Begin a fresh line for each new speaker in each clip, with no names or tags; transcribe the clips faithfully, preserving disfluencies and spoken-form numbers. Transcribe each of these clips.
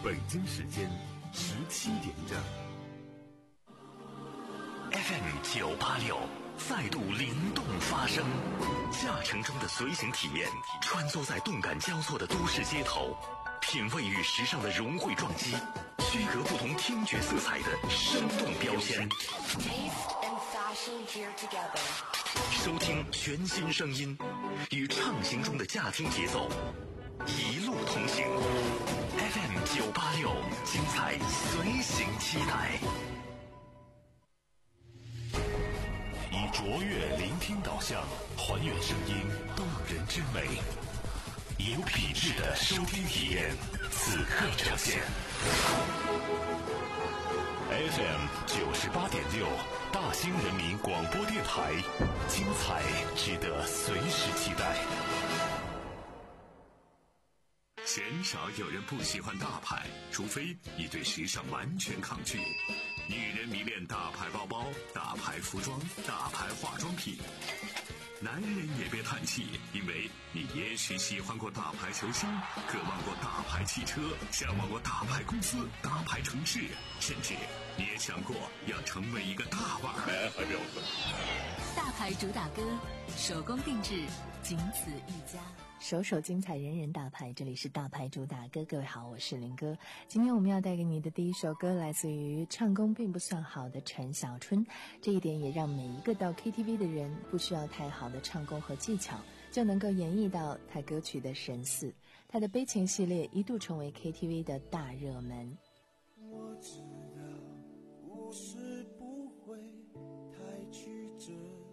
北京时间十七点整。
F M 九八六再度灵动发声，驾乘中的随行体验，穿梭在动感交错的都市街头，品味与时尚的融汇撞击，区隔不同听觉色彩的生动标签。收听全新声音，与畅行中的驾听节奏，一路同行。F M 九八六，精彩随行期待。以卓越聆听导向，还原声音动人之美，有品质的收听体验，此刻呈现。F M 九十八点六，大兴人民广播电台，精彩值得随时期待。
鲜少有人不喜欢大牌，除非你对时尚完全抗拒。女人迷恋大牌包包、大牌服装、大牌化妆品。男人也别叹气，因为你也许喜欢过大牌球星，渴望过大牌汽车，向往过大牌公司、大牌城市，甚至你也想过要成为一个大腕儿。
大牌主打歌，手工定制，仅此一家。
首首精彩，人人大牌，这里是大牌主打歌。各位好，我是林哥。今天我们要带给你的第一首歌来自于唱功并不算好的陈小春，这一点也让每一个到 K T V 的人不需要太好的唱功和技巧就能够演绎到他歌曲的神似。他的悲情系列一度成为 K T V 的大热门。
我知道故事不会太曲折，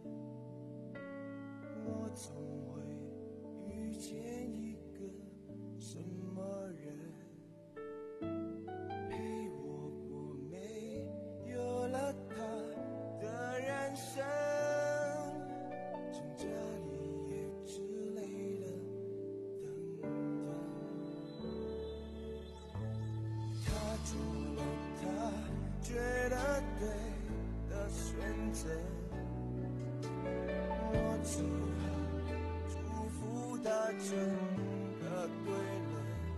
我总会遇见一个什么人，陪我过没有了他的人生，从这里也只累了等等。他做了他觉得对的选择，我只好祝福他真的对了。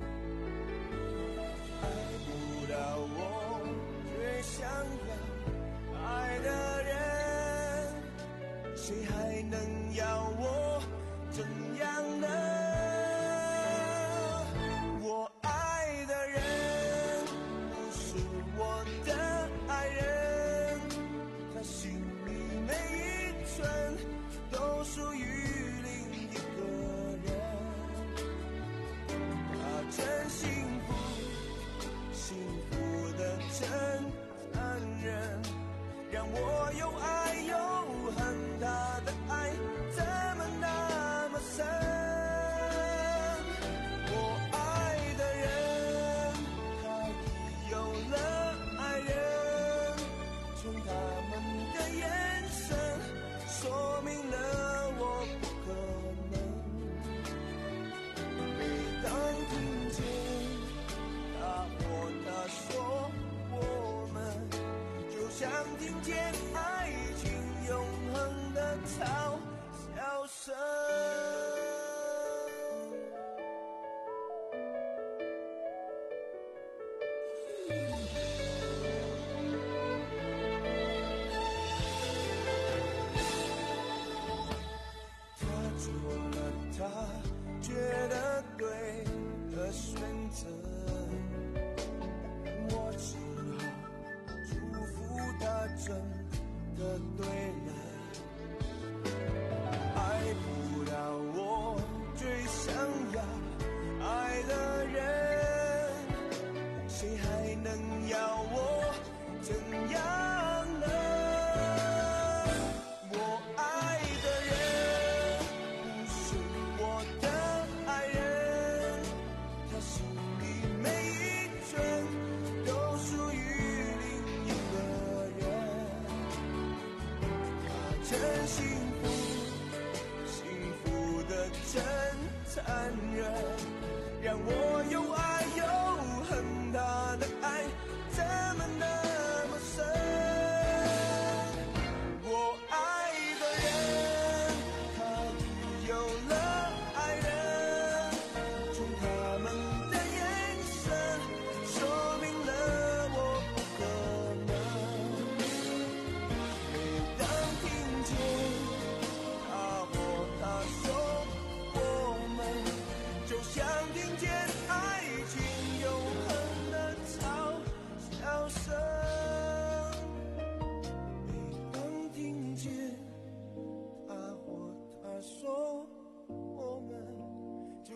爱不到我最想要爱的人，谁还能要我怎样呢？我爱的人不是我的爱人，他心里每一寸都属于另一个人。他真幸福，幸福的真残忍，让我又爱又恨，他的爱怎么那么深？我爱的人，他已有了爱人，从他们的眼神说明了我不可能。每当听见他或她说我们，就像听见爱情永恒的嘲笑声。他做了他觉得对的选择，我只好祝福他真的对了。爱不到我最想要爱的人，谁还能要我怎样呢？我爱的人不是我的爱人，他心里每一寸都属于另一个人。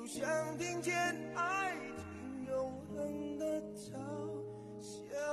想听见爱情永恒的嘲笑。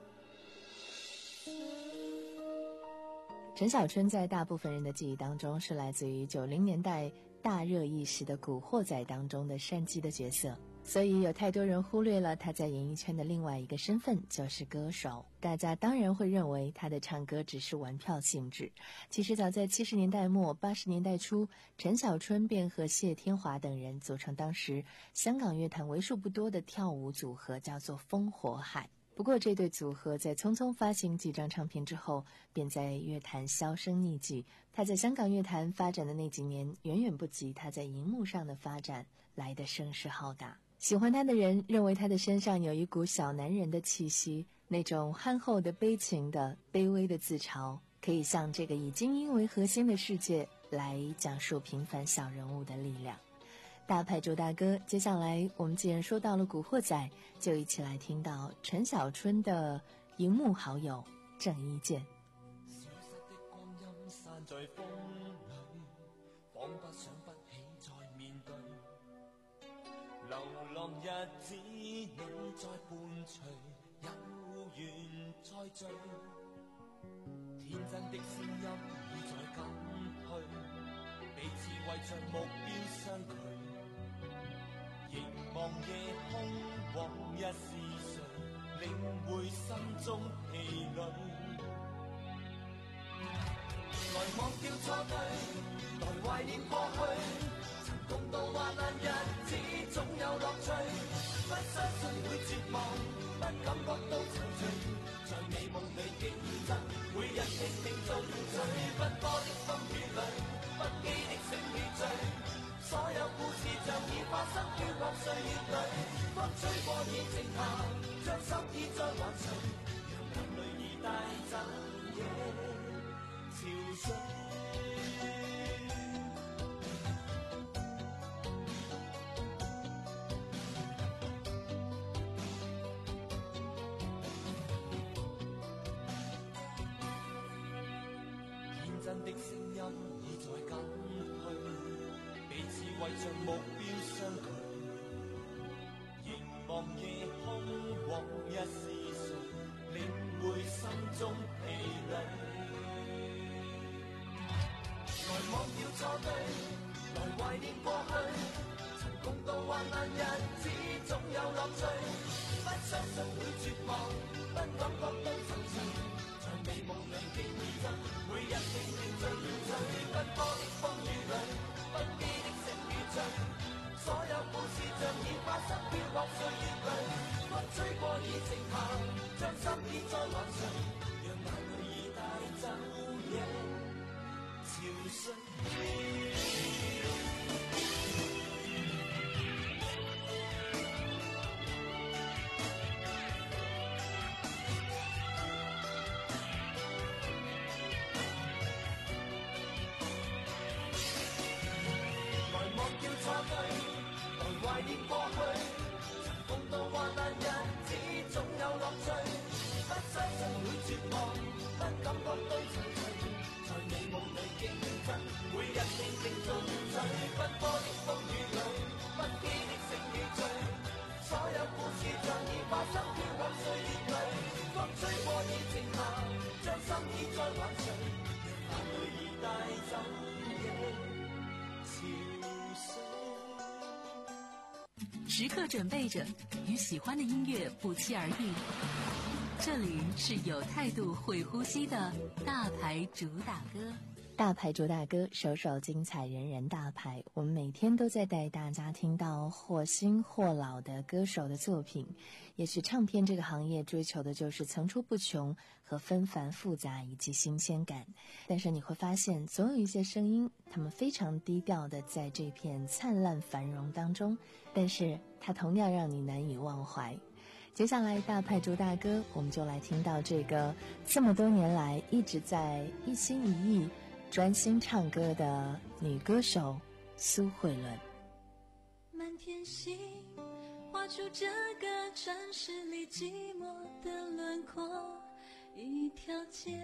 陈小春在大部分人的记忆当中是来自于九零年代大热一时的古惑仔当中的山鸡的角色，所以有太多人忽略了他在演艺圈的另外一个身份，就是歌手。大家当然会认为他的唱歌只是玩票性质，其实早在七十年代末八十年代初，陈小春便和谢天华等人组成当时香港乐坛为数不多的跳舞组合，叫做风火海。不过这对组合在匆匆发行几张唱片之后，便在乐坛销声匿迹。他在香港乐坛发展的那几年，远远不及他在荧幕上的发展来得声势浩大。喜欢他的人认为他的身上有一股小男人的气息，那种憨厚的、悲情的、卑微的自嘲，可以向这个以精英为核心的世界来讲述平凡小人物的力量。大牌周大哥，接下来我们既然说到了古惑仔，就一起来听到陈小春的荧幕好友郑伊健。
消失的光阴散在风里，仿不想不起再面对，流浪日子你在伴隨，有緣再聚，天真的聲音已在減去，彼此為着目標相距，凝望夜空往日是誰，領會心中疲累，來忘掉錯對，來懷念過去，曾共度患難日子總有樂趣，不相信會絕望，不感覺到憔悴，在美夢裏競爭，每日拼命進取，奔波的風雨裏，不羈的勝與醉，所有故事像已發生飄泊歲月裏，風吹過已靜下，將心意再還誰，讓眼淚已帶走夜潮水。真的聲音已在減去，彼此為着目標相距，凝望夜空往日是誰，領會心中疲累，來忘掉錯對，來懷念過去，曾共度患難日子總有樂趣，不相信會絕望，不感覺到躊躇，在美夢裏競爭，每日拼命進取，奔波的風雨裏，不羈的勝與醉，所有故事像已發生飄泊歲月裏，風吹過已靜下，將心意再還誰，讓眼淚已帶走夜潮水。懷念過去，曾共度患難日子總有樂趣，不相信會絕望，不感覺到躊躇，在美夢裏競爭，每日拼命進取，奔波的風雨裏，不羈的勝與醉，所有故事像已發生飄泊歲月裏，風吹過已靜下，將心意再還誰，讓眼淚已帶走夜潮水。
時刻準備着，與喜歡的音樂不期而遇。這裡是有態度、會呼吸的大牌主打歌。
大牌主打歌，首首精彩，人人大牌。我們每天都在帶大家聽到或新或老的歌手的作品。也許唱片這個行業追求的就是層出不窮和紛繁複雜以及新鮮感。但是你會發現，總有一些聲音，他們非常低調的在這片燦爛繁榮當中，但是它同樣讓你難以忘懷。接下來大牌主打歌，我們就來聽到這個這麼多年來一直在一心一意專心唱歌的女歌手蘇慧倫。
滿天星畫出這個城市裡寂寞的輪廓，一條街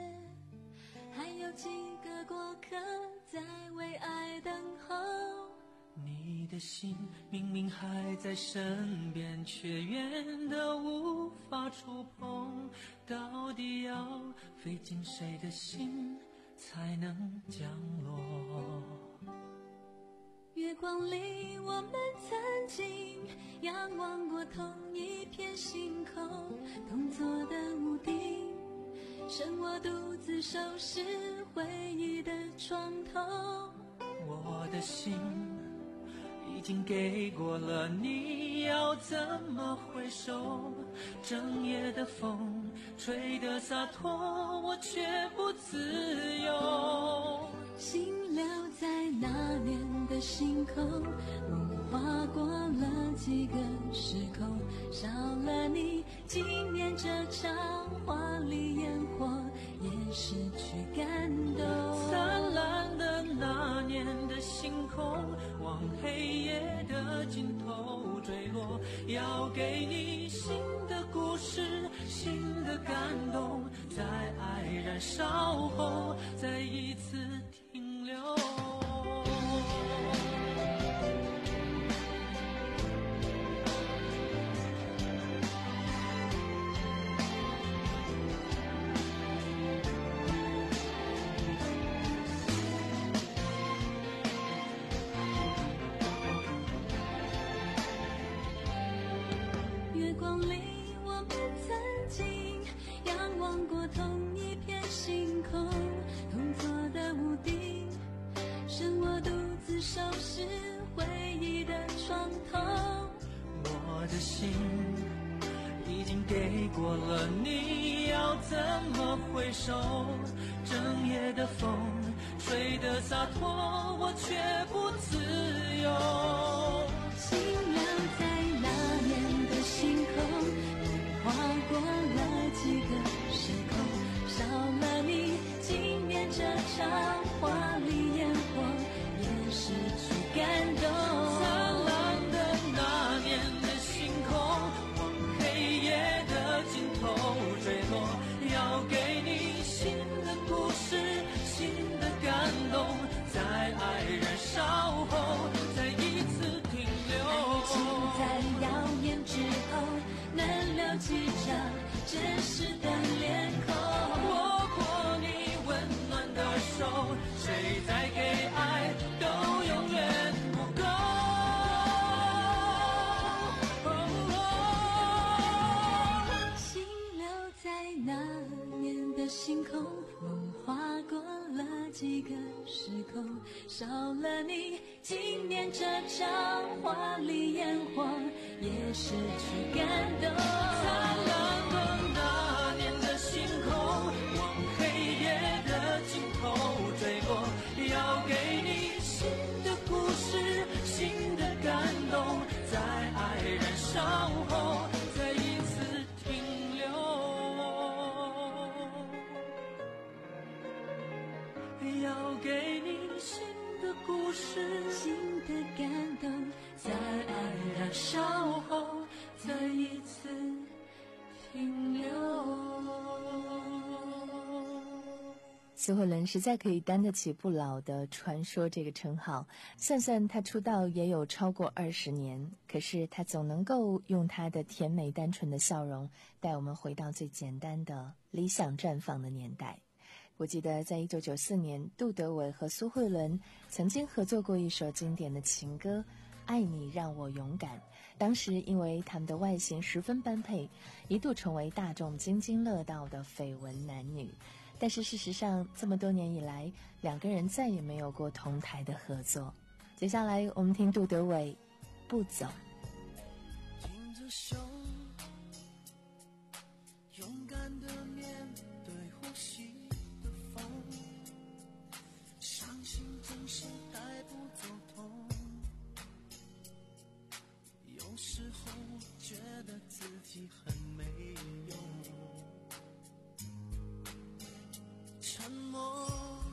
還有幾個過客在為愛等候，你
的心明明还在身边，却远得无法触碰，到底要飞进谁的心才能降落？
月光里我们曾经仰望过同一片星空，同座的屋顶，剩我独自收拾回忆的床头。
我的心已经给过了你，要怎么回首？整夜的风吹得洒脱，我却不自由。
心留在那年的星空，梦划过了几个时空，少了你，今年这场华丽烟火也失去感动。
灿烂的那年的星空，往黑夜的尽头坠落，要给你新的故事，新的感动，在爱燃烧后再一次停留。
月光里我们曾经仰望过同一片星空，同座的屋顶，剩我独自收拾回忆的床头。
我的心已经给过了你，要怎么回首？整夜的风吹得洒脱，我却不自由。
心留在那年的星空，划过了几个时空，少了你，今年这场华丽烟火也失去感动。
灿烂的那年的星空，往黑夜的尽头坠落，要给你新的故事，新的感动，在爱燃烧后再一次停留。
爱情在耀眼之后，能留几张真实的脸孔。
握过你温暖的手，谁再给爱都永远不够。
心留在那年的星空，梦划过了几个时空，少了你，今年这场华丽烟火也失去感动。
灿烂的那年的星空，往黑夜的尽头坠落，要给你新的故事，新的感动，在爱燃烧后再一次停留。要给你新的故事，
新的感动，在爱燃烧后再一次停留。
苏慧伦实在可以担得起不老的传说这个称号，算算她出道也有超过二十年，可是她总能够用她的甜美单纯的笑容带我们回到最简单的理想绽放的年代。我记得在一九九四年，杜德伟和苏慧伦曾经合作过一首经典的情歌《爱你让我勇敢》，当时因为他们的外形十分般配，一度成为大众津津乐道的绯闻男女。但是事实上，这么多年以来，两个人再也没有过同台的合作。接下来我们听杜德伟《不走》。
挺着胸，勇敢的面对呼吸的风，相信总是带不走痛，有时候觉得自己很没用，沉默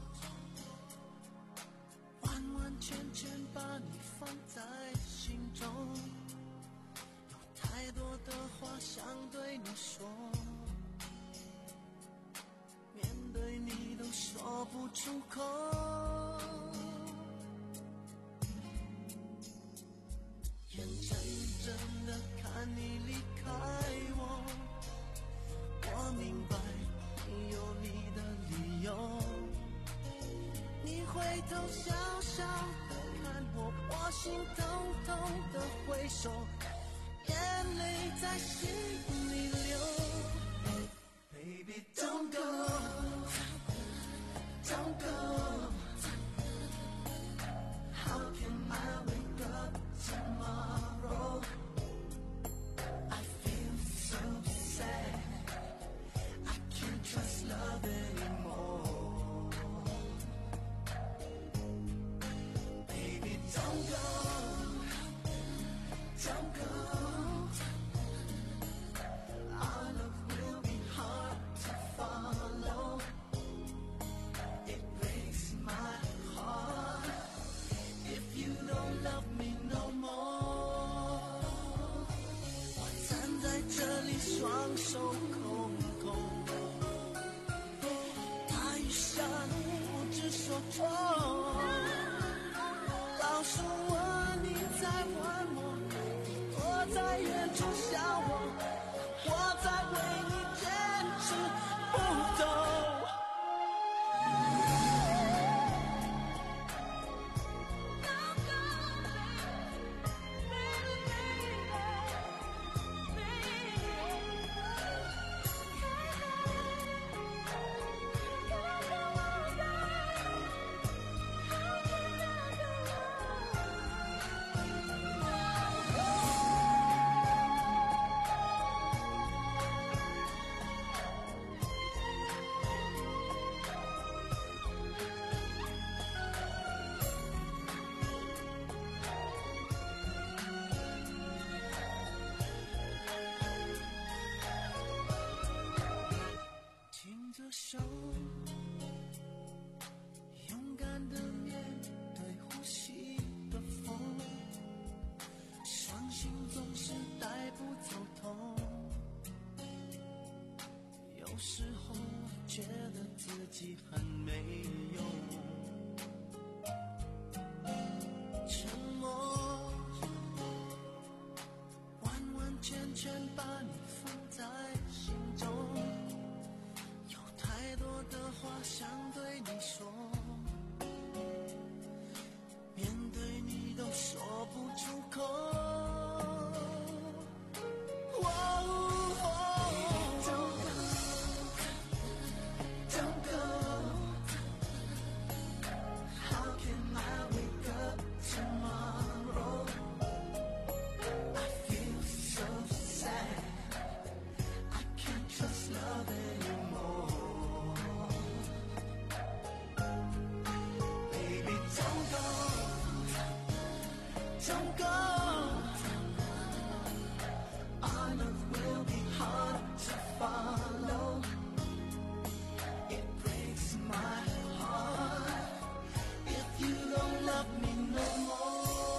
完完全全把你放在心中，有太多的话想对你说，面对你都说不出口，
心偷偷的挥手，眼泪在心里流。Baby don't go, don't go. How can I wake up tomorrow? I feel so sad. I can't trust love anymore. Baby don't go, don't go. Our love will be hard to follow. It breaks my heart if you don't love me no more. 我站在这里，双手空空，大雨下不知所措。告诉我你在玩我，躲在远处笑我，我在为你坚持不走。牵着手，勇敢的面对呼吸的风，伤心总是带不走痛。有时候觉得自己很没用，沉默，完完全全把你放在心中。太多的话想对你说，面对你都说不出口。Don't go, how can I wake up tomorrow? I feel so sad, I can't trust love anymore. Don't go, our love will be hard to follow. It breaks my heart if you don't love me no more.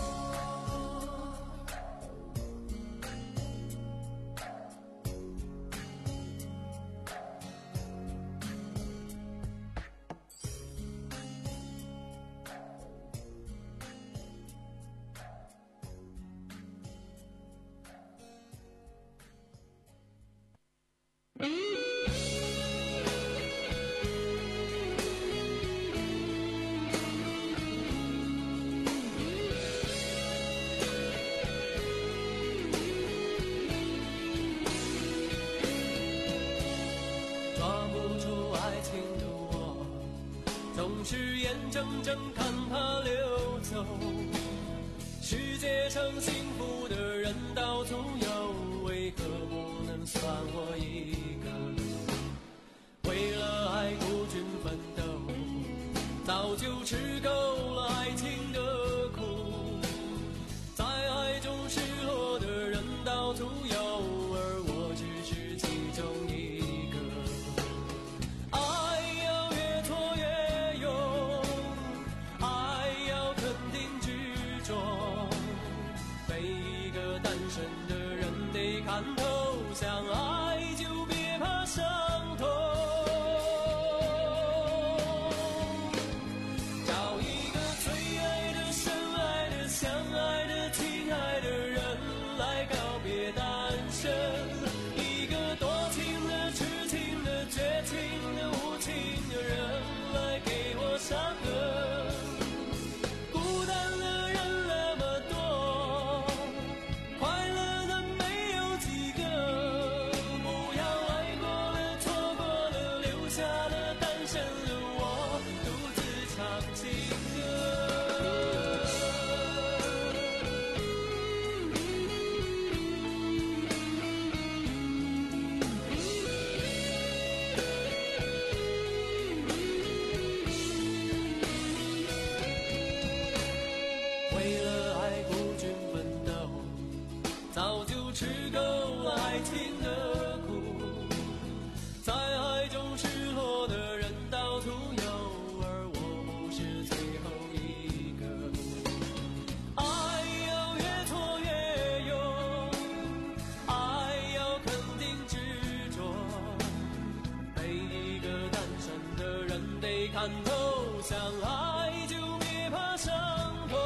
是眼睁睁看它流走，世界上幸福的人到处有，为何不能算我一个？为了爱孤军奋斗，早就吃够了爱情的苦，在爱中失落的人到处有，而我只是其中一个。爱要越挫越勇，爱要肯定执着，每一个单身的人得看透，相爱就别怕伤痛。找一个最爱的、深爱的、相爱的、亲爱的人来告别单身，一个多情的、痴情的、绝情的、无情的人来给我伤痕。孤单的人那么够了爱情的苦，在爱中失落的人到处有，而我不是最后一个。爱要越挫越勇，爱要肯定执着，每一个单身的人得看透，相爱就别怕伤痛。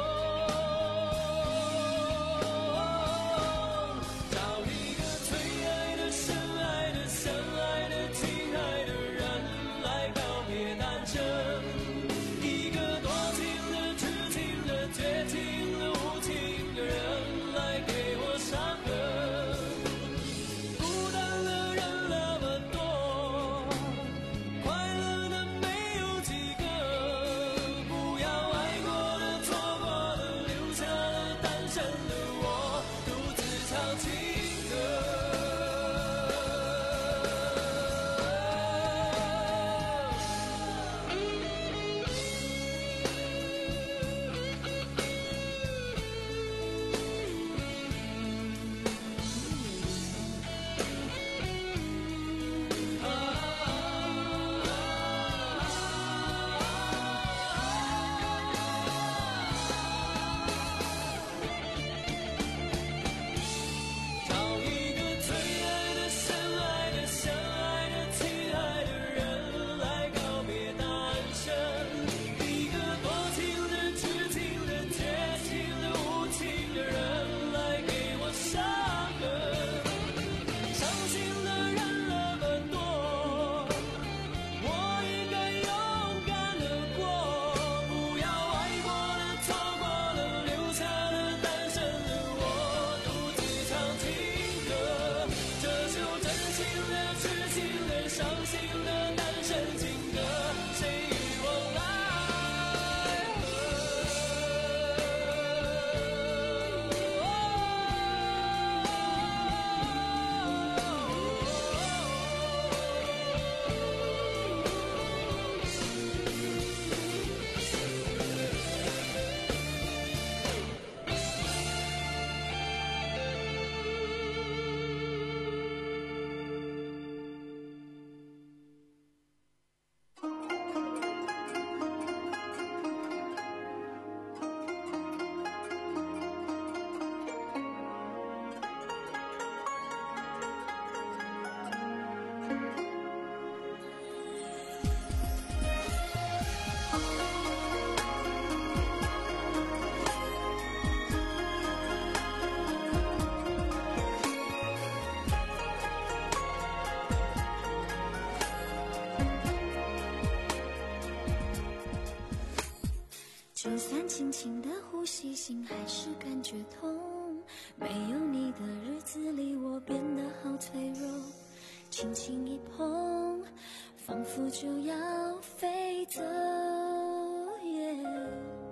就算轻轻的呼吸，心还是感觉痛。没有你的日子里，我变得好脆弱。轻轻一碰，仿佛就要飞走。Yeah、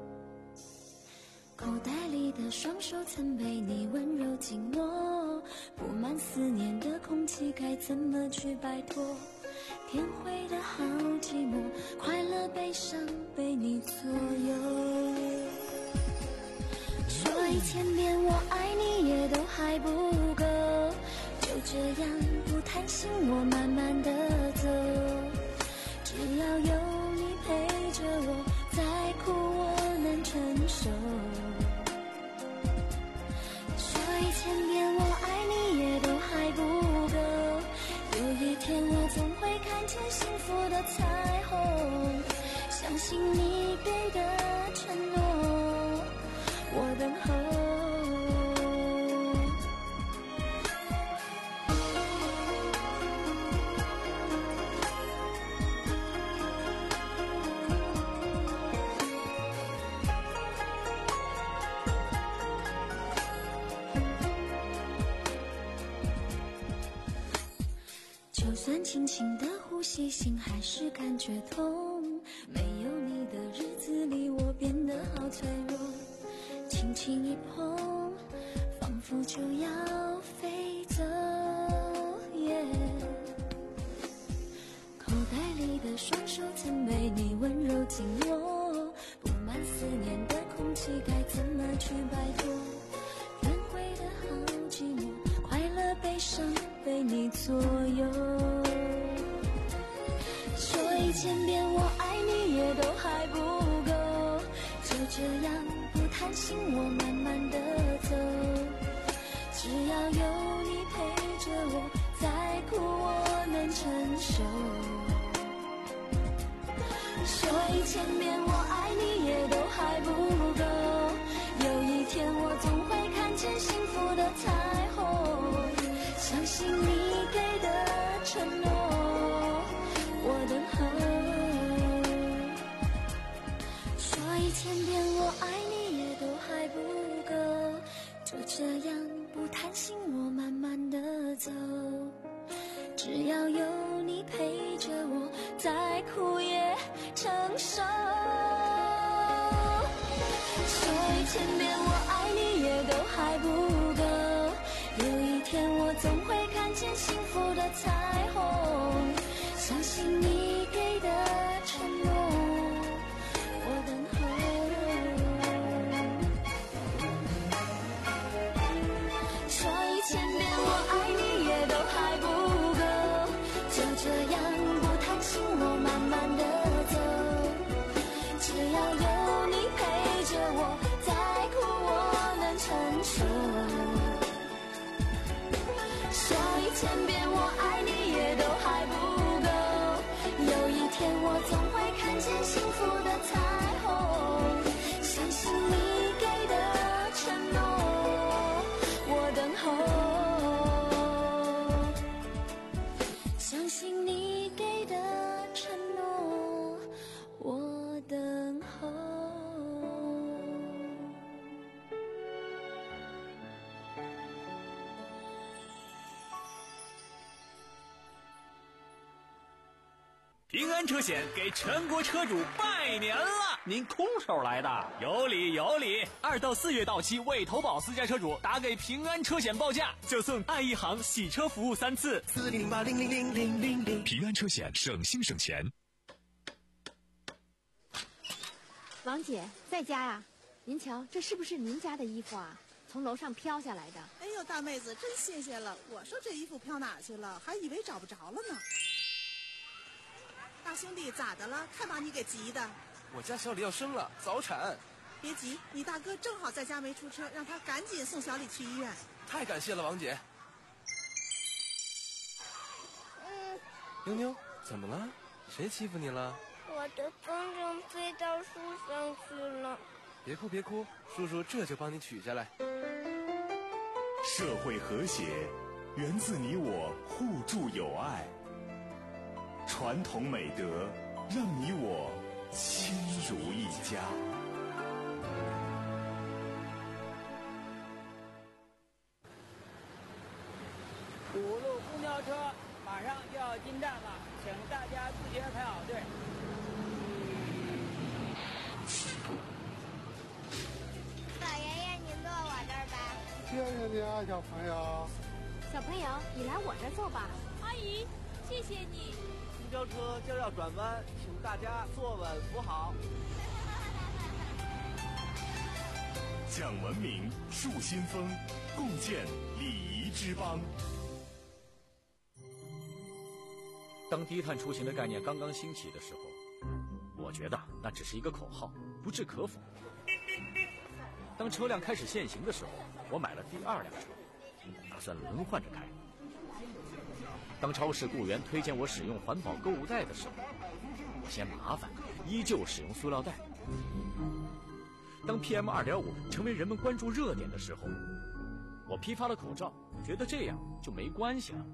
口袋里的双手曾被你温柔紧握，布满思念的空气，该怎么去摆脱？天灰的好寂寞，快乐悲伤被你左右。说一千遍我爱你也都还不够，就这样不贪心我慢慢的走，只要有你陪着我，再苦我能承受。说一千遍我爱你也都还不够，有一天我总会看见幸福的彩虹，相信你给的承诺，我等候。就算轻轻的呼吸，心还是感觉痛。没有你的日子里，我变得好脆弱。轻轻一碰，仿佛就要飞走。Yeah、口袋里的双手曾被你温柔紧握，布满思念的空气，该怎么去摆脱？天灰的好寂寞，快乐上被你左右。说一千遍我爱你也都还不够，就这样不贪心我慢慢的走，只要有你陪着我，再苦我能承受。说一千遍我爱你也都还不够，有一天我总会看见幸福的彩虹，相信你给的承诺我等候。说一千遍我爱你也都还不够，就这样不贪心我慢慢的走，只要有你陪着我，再苦也承受。说一千遍我爱你也都还不够，有一天我总会看见幸福的彩虹，相信你给的承诺我等候。说一千遍我爱你也都还不够，就这样不贪心我慢慢的走，只要有你陪着我，再苦我能承受。说一千遍我爱你也都还不够，有一天我总会看见幸福的彩虹，相信你给的承诺我等候，相信你给的承诺我等候。
平安车险给全国车主拜年了！
您空手来的？
有理有理！二到四月到期未投保私家车主，打给平安车险报价，就送爱一行洗车服务三次。
四零零八零零零零零零。
平安车险，省心省钱。
王姐在家呀？您瞧，这是不是您家的衣服啊？从楼上飘下来的。
哎呦，大妹子，真谢谢了！我说这衣服飘哪去了，还以为找不着了呢。大兄弟，咋的了？看把你给急的。
我家小李要生了，早产。
别急，你大哥正好在家没出车，让他赶紧送小李去医院。
太感谢了，王姐。
嗯。
妞妞，怎么了？谁欺负你了？
我的风筝飞到树上去了。
别哭别哭，叔叔这就帮你取下来。
社会和谐源自你我互助友爱，传统美德让你我亲如一家。
五路公交车马上就要进站了，请大家自觉排好队。
老爷爷，您坐我这儿吧。
谢谢你啊，小朋友。
小朋友，你来我这儿坐吧。
阿姨，谢谢你。
公交车就要转弯，请大家坐稳扶好。
讲文明，树新风，共建礼仪之邦。
当低碳出行的概念刚刚兴起的时候，我觉得那只是一个口号，不置可否。当车辆开始限行的时候，我买了第二辆车，打算轮换着开。当超市雇员推荐我使用环保购物袋的时候，我嫌麻烦，依旧使用塑料袋。当 P M 二点五 成为人们关注热点的时候，我批发了口罩，觉得这样就没关系了。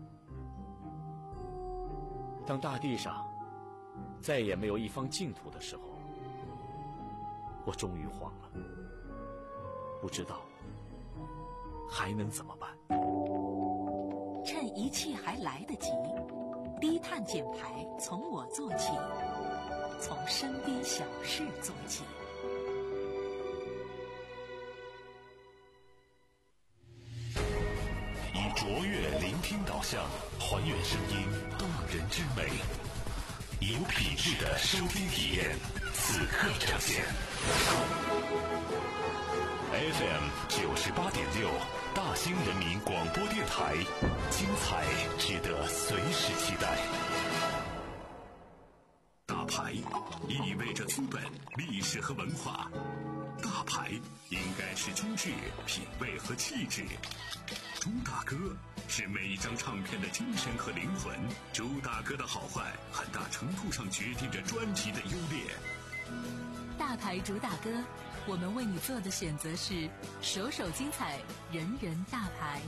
当大地上再也没有一方净土的时候，我终于慌了，不知道还能怎么办。
趁一切还来得及，低碳减排从我做起，从身边小事做起。
以卓越聆听导向，还原声音动人之美，有品质的收听体验，此刻呈现。
F M 九十八点六，大兴人民广播电台，精彩值得随时期待。
大牌意味着资本、历史和文化，大牌应该是精致、品味和气质。朱大哥是每一张唱片的精神和灵魂，朱大哥的好坏很大程度上决定着专辑的优劣。
大牌主打歌，我们为你做的选择是首首精彩，人人大牌。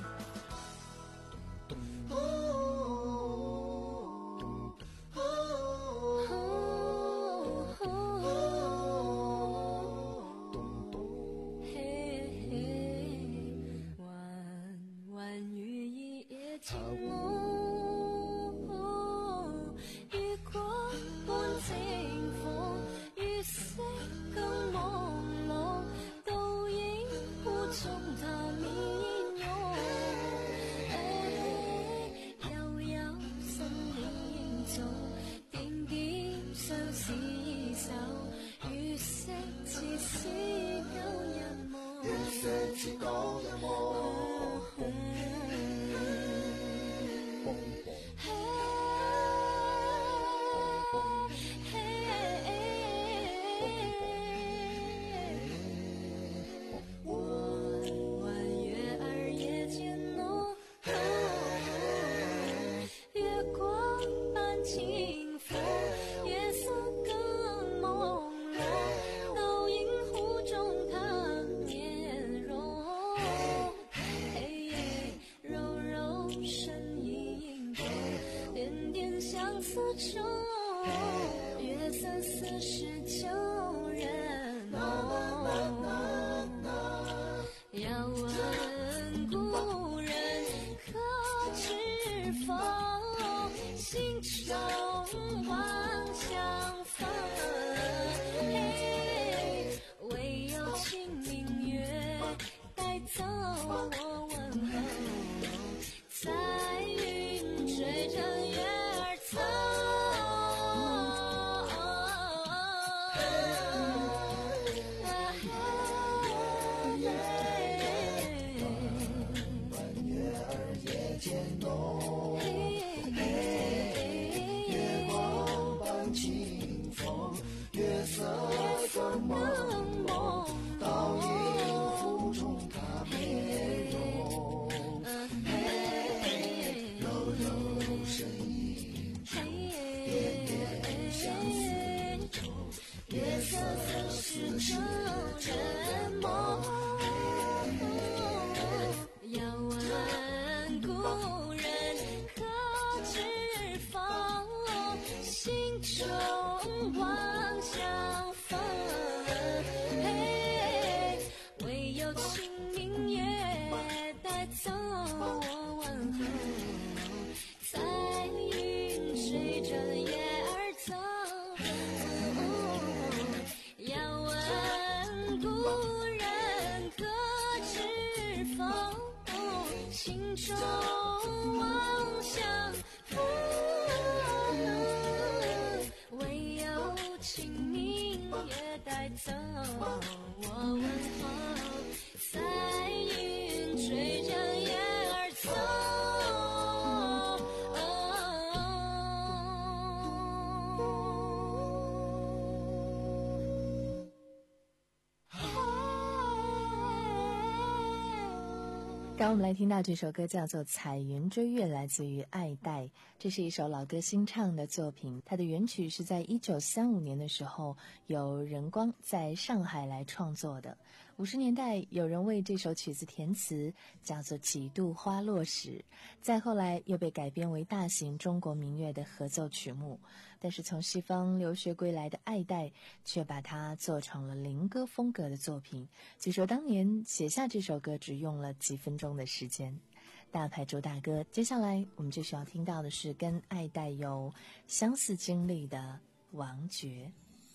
刚刚我们来听到这首歌叫做《彩云追月》，来自于爱戴。这是一首老歌新唱的作品，它的原曲是在一九三五年的时候由任光在上海来创作的。五十年代有人为这首曲子填词，叫做《几度花落时》，再后来又被改编为大型中国民乐的合奏曲目。但是从西方留学归来的爱戴却把它做成了灵歌风格的作品。据说当年写下这首歌只用了几分钟的时间。大牌主打歌，接下来我们就需要听到的是跟爱戴有相似经历的王爵。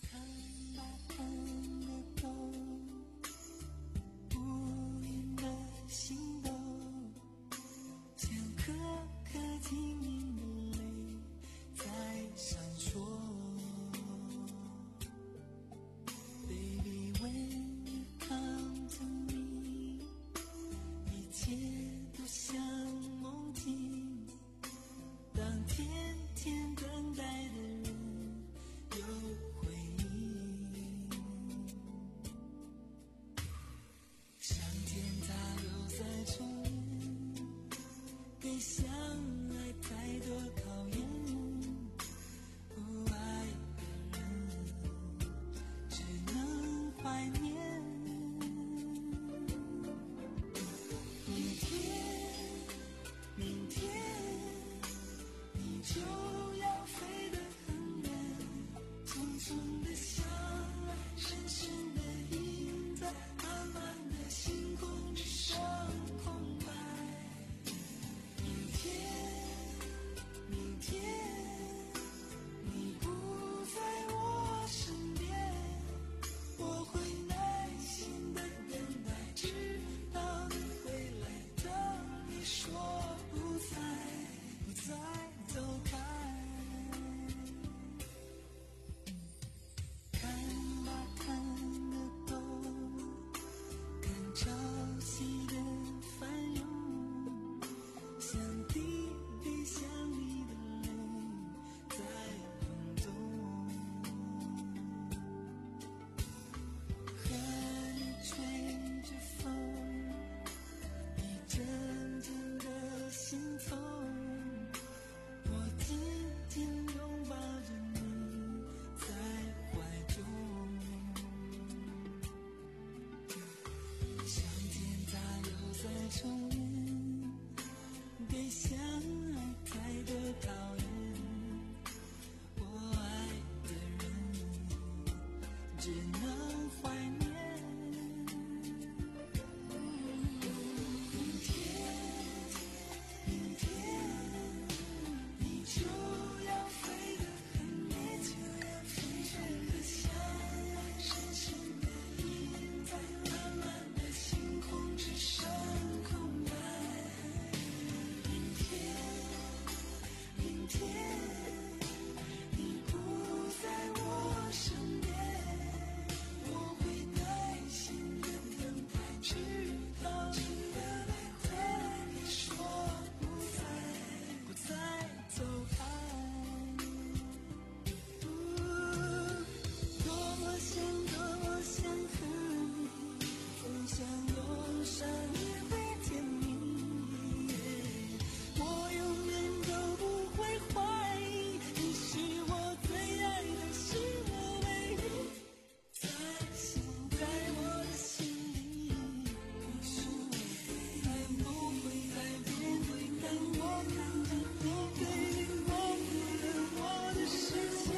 心动，像颗颗晶莹的泪在闪烁。Baby, when you come to me, 太多考验，不爱的人只能怀念。明天，明天，你就要飞得很远，匆匆的想，深深的印在漫漫的星空之上空白。明天，明天，你不在我身边，我会耐心的等待，直到你回来。当你说不再，不再走开，看吧看得懂，看潮汐的翻涌，像滴滴想你的泪在涌动，和你吹着风，一阵阵的心痛，我紧紧拥抱着你在怀中，相见它又再重演，别相爱太多考验，我爱的人只能怀念。明天，明天，你就要飞得很远，深深的想，深深的印在漫漫的星空之上空白。明天，明天，你不在我身边，我会耐心的等待，直到你回来。对你说不再，不再走开。多么想，多么想和你分享忧伤也会甜蜜，我永远都不会怀疑，你是我最爱的，是我唯一，在心，在我的心里，你是我最爱，不会改变，当我看着你，对你模糊了我的世界。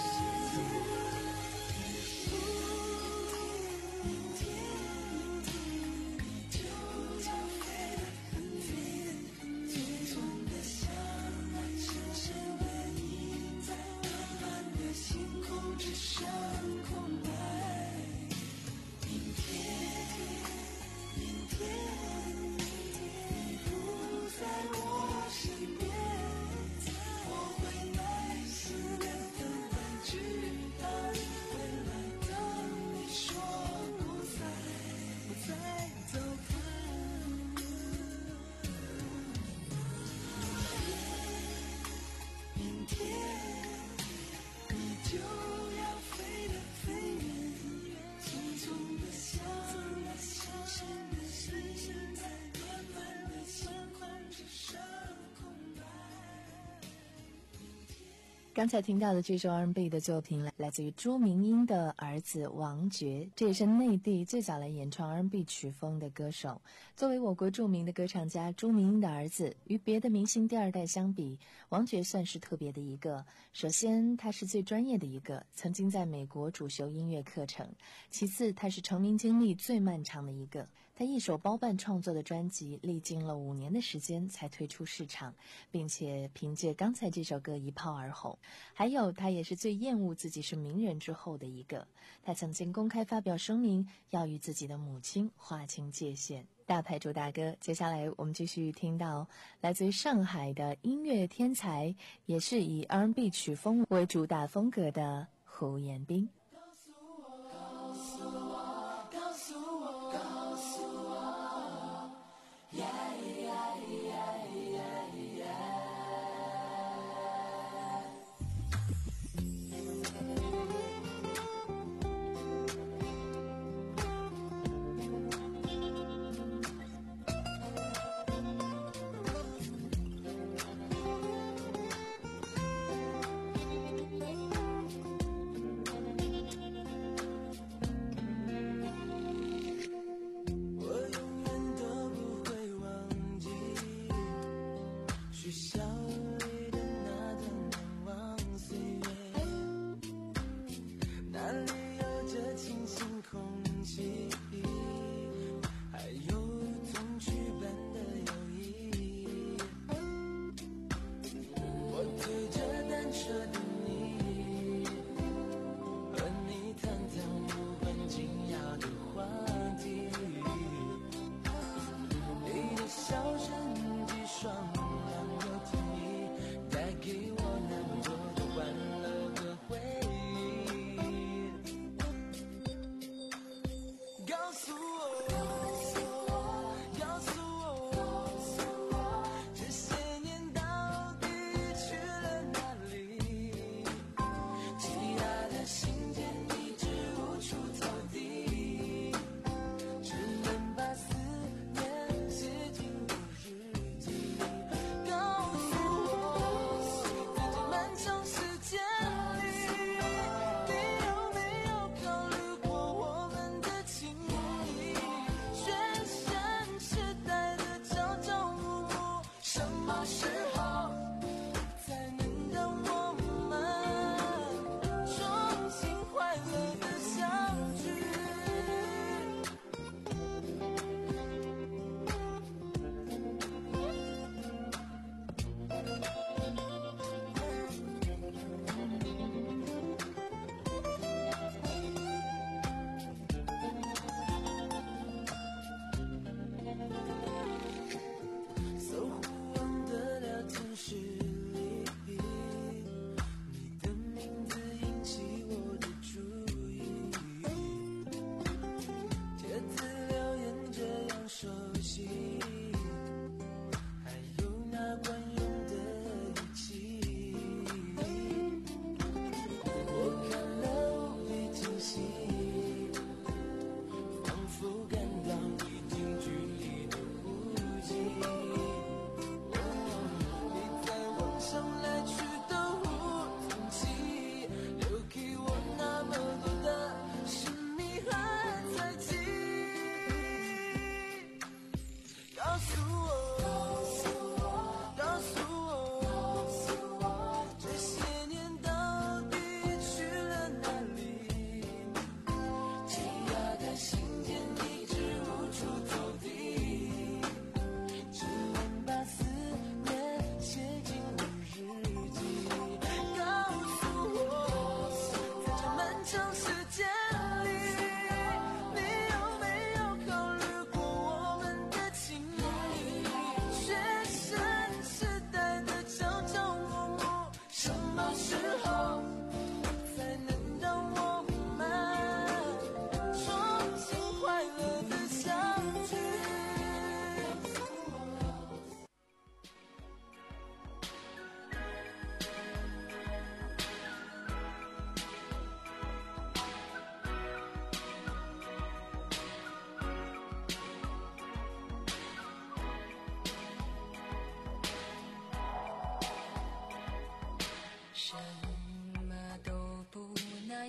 明天，你就要飞得很远，最终的相爱，深深的印在漫漫的星空之上空白。明天，明天，你不在我身边，我会耐心的等待，直到你回来。当你说不再，不再走开。明天，你就要飞得很远，匆匆的想，深深的深深在漫漫的星空之上空白。
刚才听到的这首 R and B 的作品来来自于朱明英的儿子王珏，这也是内地最早来演唱 R and B 曲风的歌手。作为我国著名的歌唱家，朱明英的儿子与别的明星第二代相比，王珏算是特别的一个。首先，他是最专业的一个，曾经在美国主修音乐课程；其次，他是成名经历最漫长的一个。他一手包办创作的专辑，历经了五年的时间才推出市场，并且凭借刚才这首歌一炮而红。还有，他也是最厌恶自己是名人之后的一个。他曾经公开发表声明，要与自己的母亲划清界限。大牌主大哥，接下来我们继续听到来自于上海的音乐天才，也是以 R and B 曲风为主打风格的胡彦斌。
告诉我，告诉我，告诉我，告诉我，呀呀呀呀呀。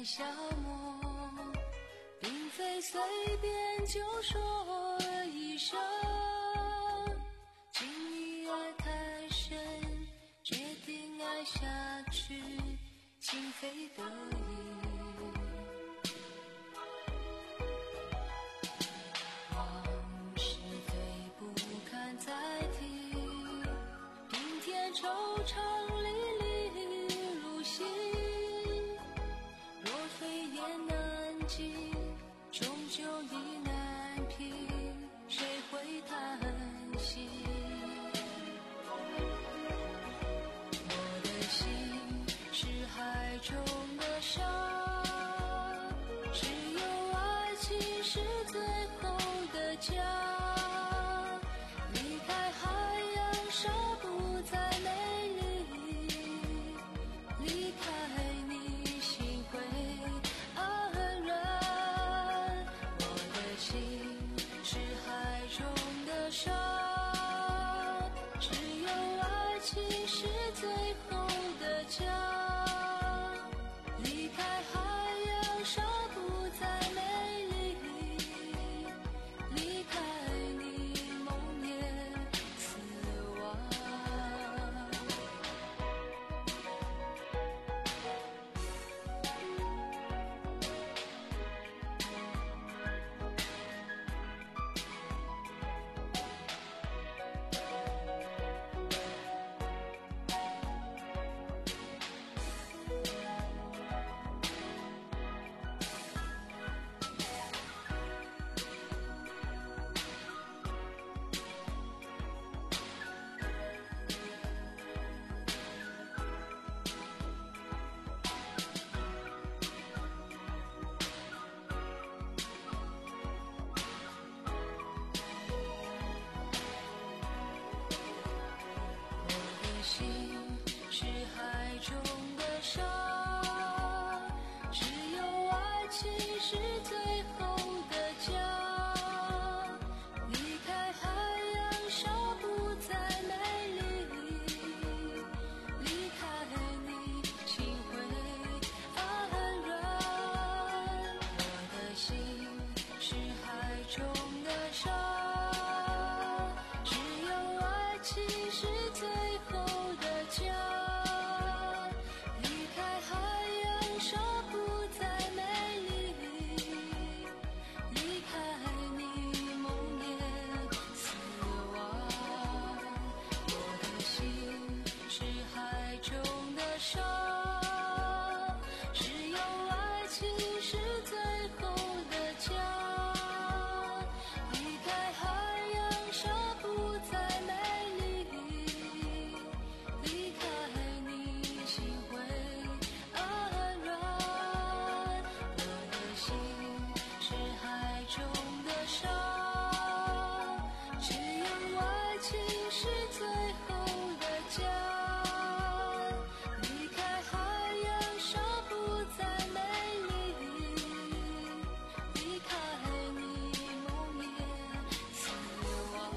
消磨，并非随便就说一声，情意爱太深，决定爱下去，情非得已。往事最不堪再提，平添惆怅历历如昔。若飞燕难尽，终究意难平，谁会叹息？我的心是海中的沙，只有爱情是最后的家。离开海洋，沙不再美丽，离开你，心会安然。我的心是海中的沙，只有爱情是最后的家。离开海洋，沙不再美丽，离开你，梦也死亡。心是海中的沙，只有爱情是最后的家。离开海洋，沙不再美丽，离开你，心会安然。我的心是海中的沙，只有爱情是最后的家。离开海洋，沙不再美丽，离开你，梦也死亡。我的心是海中的沙，只有爱情是最后的家。离开海洋，沙不再美丽，离开你，心会安然。我的心是海中的沙，只有爱情是最后的家。离开海洋，沙不再美丽，离开你，梦也死亡。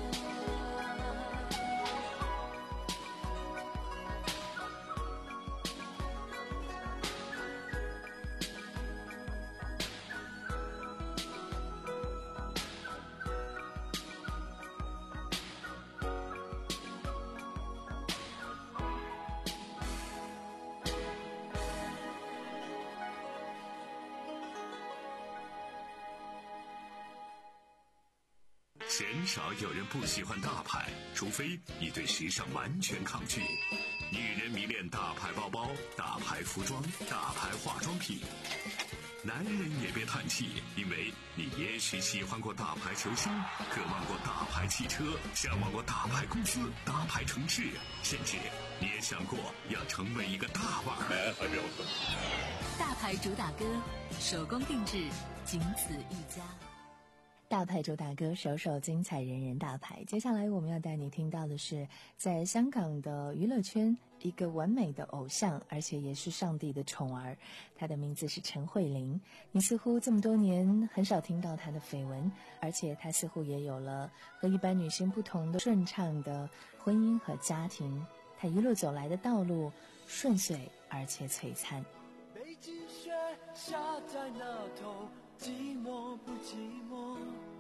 鲜少有人不喜欢大牌，除非你对时尚完全抗拒。女人迷恋大牌包包、大牌服装、大牌化妆品。男人也别叹气，因为你也许喜欢过大牌球星，渴望过大牌汽车，向往过大牌公司、大牌城市，甚至你也想过要成为一个大腕儿。
大牌主打歌，手工定制，仅此一家。
大牌主打歌，首首精彩，人人大牌。接下来我们要带你听到的是，在香港的娱乐圈一个完美的偶像，而且也是上帝的宠儿，她的名字是陈慧琳。你似乎这么多年很少听到她的绯闻，而且她似乎也有了和一般女性不同的顺畅的婚姻和家庭。她一路走来的道路顺遂而且璀璨。
北极雪
下在那头，寂寞不寂寞？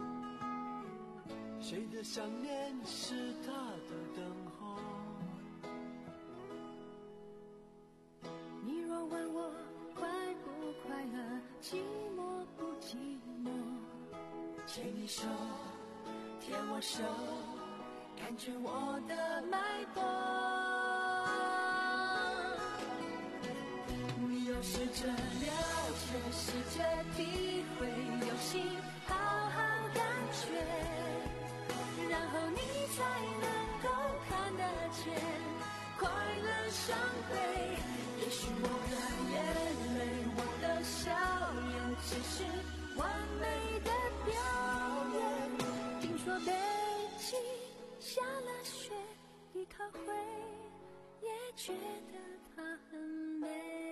谁的想念是他的等候？
你若问我快不快乐，寂寞不寂寞？
牵你手，牵我手，感觉我的脉搏。你要试着了解，试着体会，用心好好感觉，然后你才能够看得见快乐伤悲。也许我的眼泪，我的笑颜，只是完美的表演。
听说北京下了雪，离开会也觉得它很美。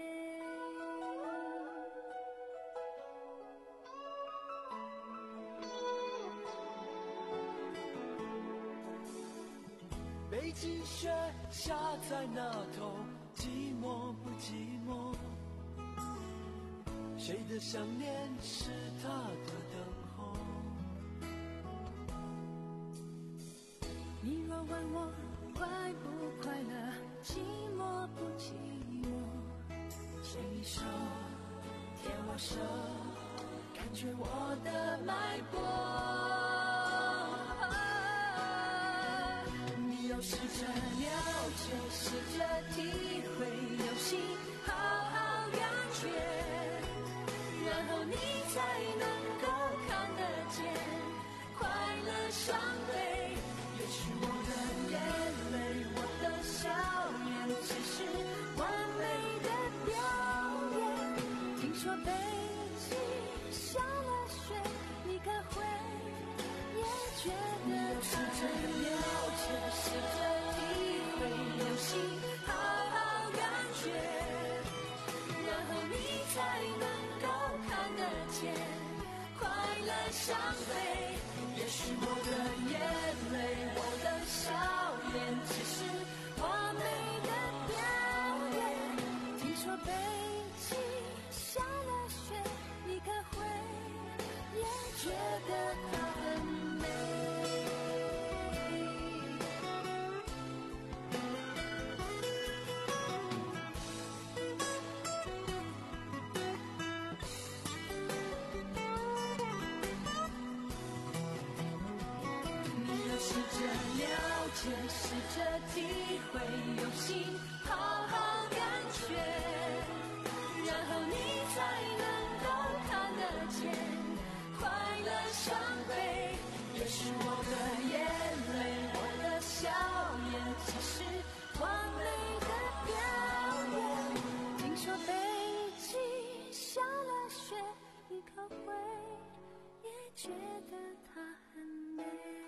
北极雪下在那头，寂寞不寂寞？谁的想念是他的等候？
你若问我快不快乐，寂寞不寂寞？
牵你手，牵我手，感觉我的脉搏。你要试着了解，试着体会，用心好好感觉，然后你才能够看得见快乐伤悲。也许我的眼泪，我的笑颜，只是完美的表演。
听说北京下了雪，离开会也觉得
试着了解，试着体会，用心好好感觉，然后你才能够看得见快乐伤悲。也许我的眼泪，我的笑颜，只是完美的表演。
听说北京下了雪，离开会也觉得它很美。
试着体会，用心好好感觉，然后你才能够看得见快乐伤悲。也许我的眼泪，我的笑颜，只是完美的表演。
听说北京下了雪，离开会也觉得它很美。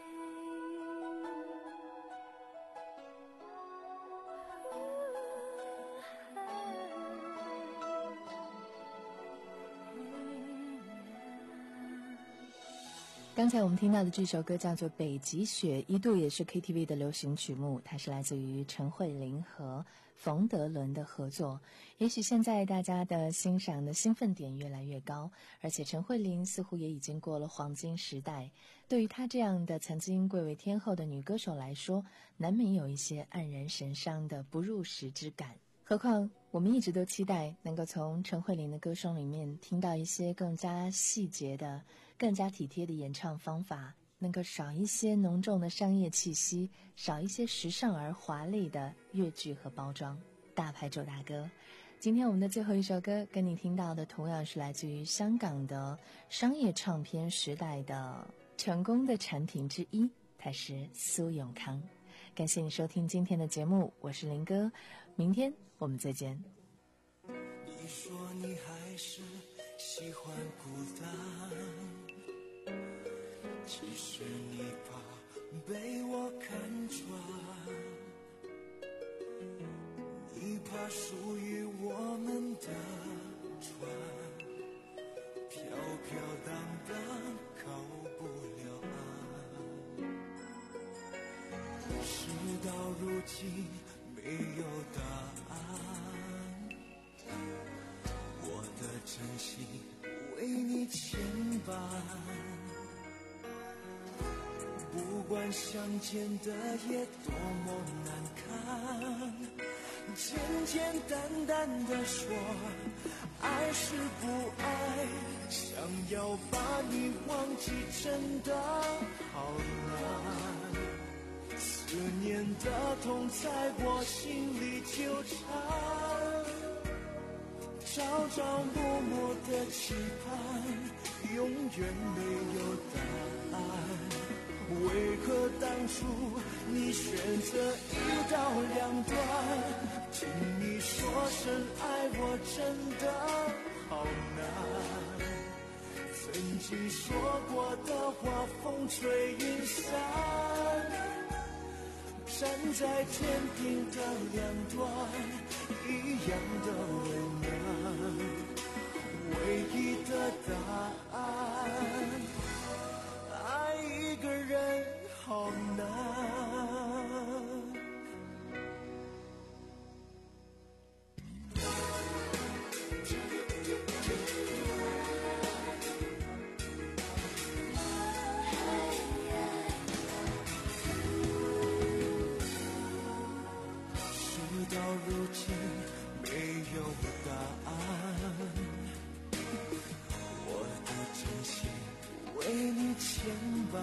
刚才我们听到的这首歌叫做《北极雪》，一度也是 K T V 的流行曲目，它是来自于陈慧琳和冯德伦的合作。也许现在大家的欣赏的兴奋点越来越高，而且陈慧琳似乎也已经过了黄金时代。对于她这样的曾经贵为天后的女歌手来说，难免有一些黯然神伤的不入时之感。何况我们一直都期待能够从陈慧琳的歌声里面听到一些更加细节的、更加体贴的演唱方法，能够少一些浓重的商业气息，少一些时尚而华丽的乐句和包装。大牌周大哥，今天我们的最后一首歌跟你听到的同样是来自于香港的商业唱片时代的成功的产品之一，它是苏永康。感谢你收听今天的节目，我是林哥，明天我们再见。
你说你还是喜欢孤单，其实你怕被我看穿，你怕属于我们的船飘飘荡荡靠不了岸，事到如今没有答案，我的真心管相见的夜多么难堪，简简单单的说爱是不爱，想要把你忘记真的好难，思念的痛在我心里纠缠，朝朝暮暮的期盼永远没有答案，为何当初你选择一刀两断？听你说声爱我真的好难，曾经说过的话风吹云散，站在天平的两端一样的为难，唯一的答案，爱一个人好难。事到如今没有答案，我的真心为你牵绊，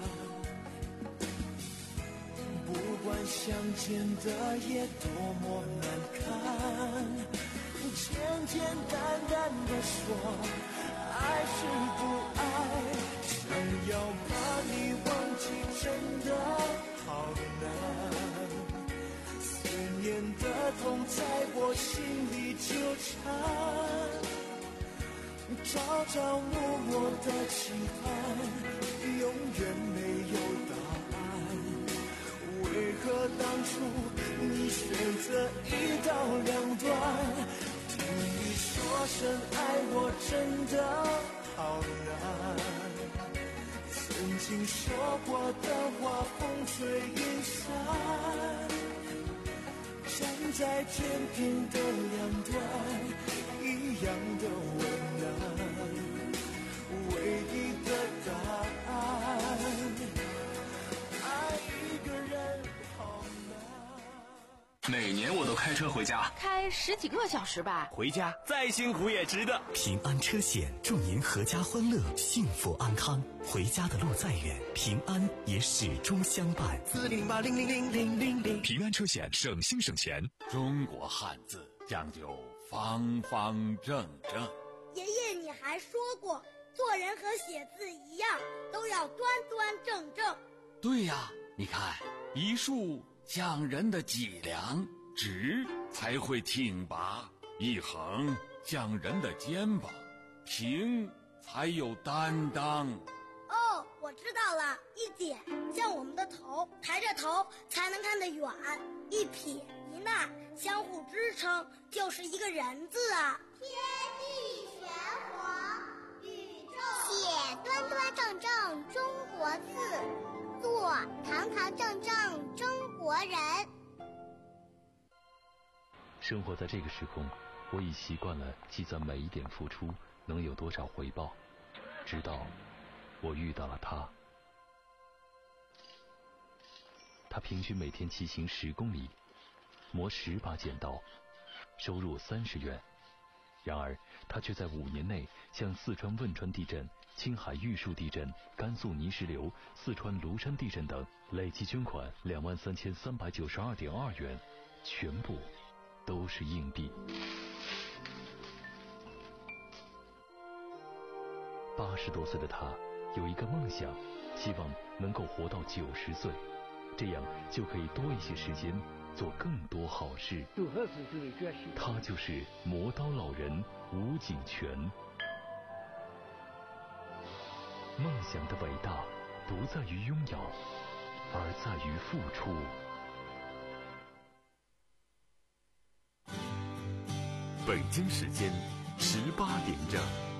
不管相见的夜多么难堪，简简单单的说爱是不爱，想要把你忘记真的好难，思念的痛在我心里纠缠，朝朝暮暮的期盼永远没有答案，为何当初你选择一刀两断？听你说声爱我真的好难，曾经说过的话风吹云散，站在天平的两端一样的为难，唯一的答案，爱一个人好难。
每年我都开车回家，
开十几个小时吧，
回家再辛苦也值得。
平安车险祝您阖家欢乐，幸福安康。回家的路再远，平安也始终相伴。
四零八零零零零零零，
平安车险，省心省钱。
中国汉字讲究方方正正。
爷爷，你还说过，做人和写字一样，都要端端正正。
对呀，你看，一竖讲人的脊梁，直才会挺拔；一横讲人的肩膀，平才有担当。
哦，我知道了，一点像我们的头，抬着头才能看得远；一撇一捺相互支撑，就是一个人字啊。
天地玄黄，宇宙写端端正正中国字，做堂堂正正中国人。
生活在这个时空，我已习惯了计算每一点付出能有多少回报，直到我遇到了他。他平均每天骑行十公里，磨十把剪刀，收入三十元。然而他却在五年内向四川汶川地震、青海玉树地震、甘肃泥石流、四川庐山地震等累计捐款两万三千三百九十二点二元，全部都是硬币。八十多岁的他有一个梦想，希望能够活到九十岁，这样就可以多一些时间做更多好事。他就是磨刀老人吴景全。梦想的伟大不在于拥有，而在于付出。
北京时间十八点整。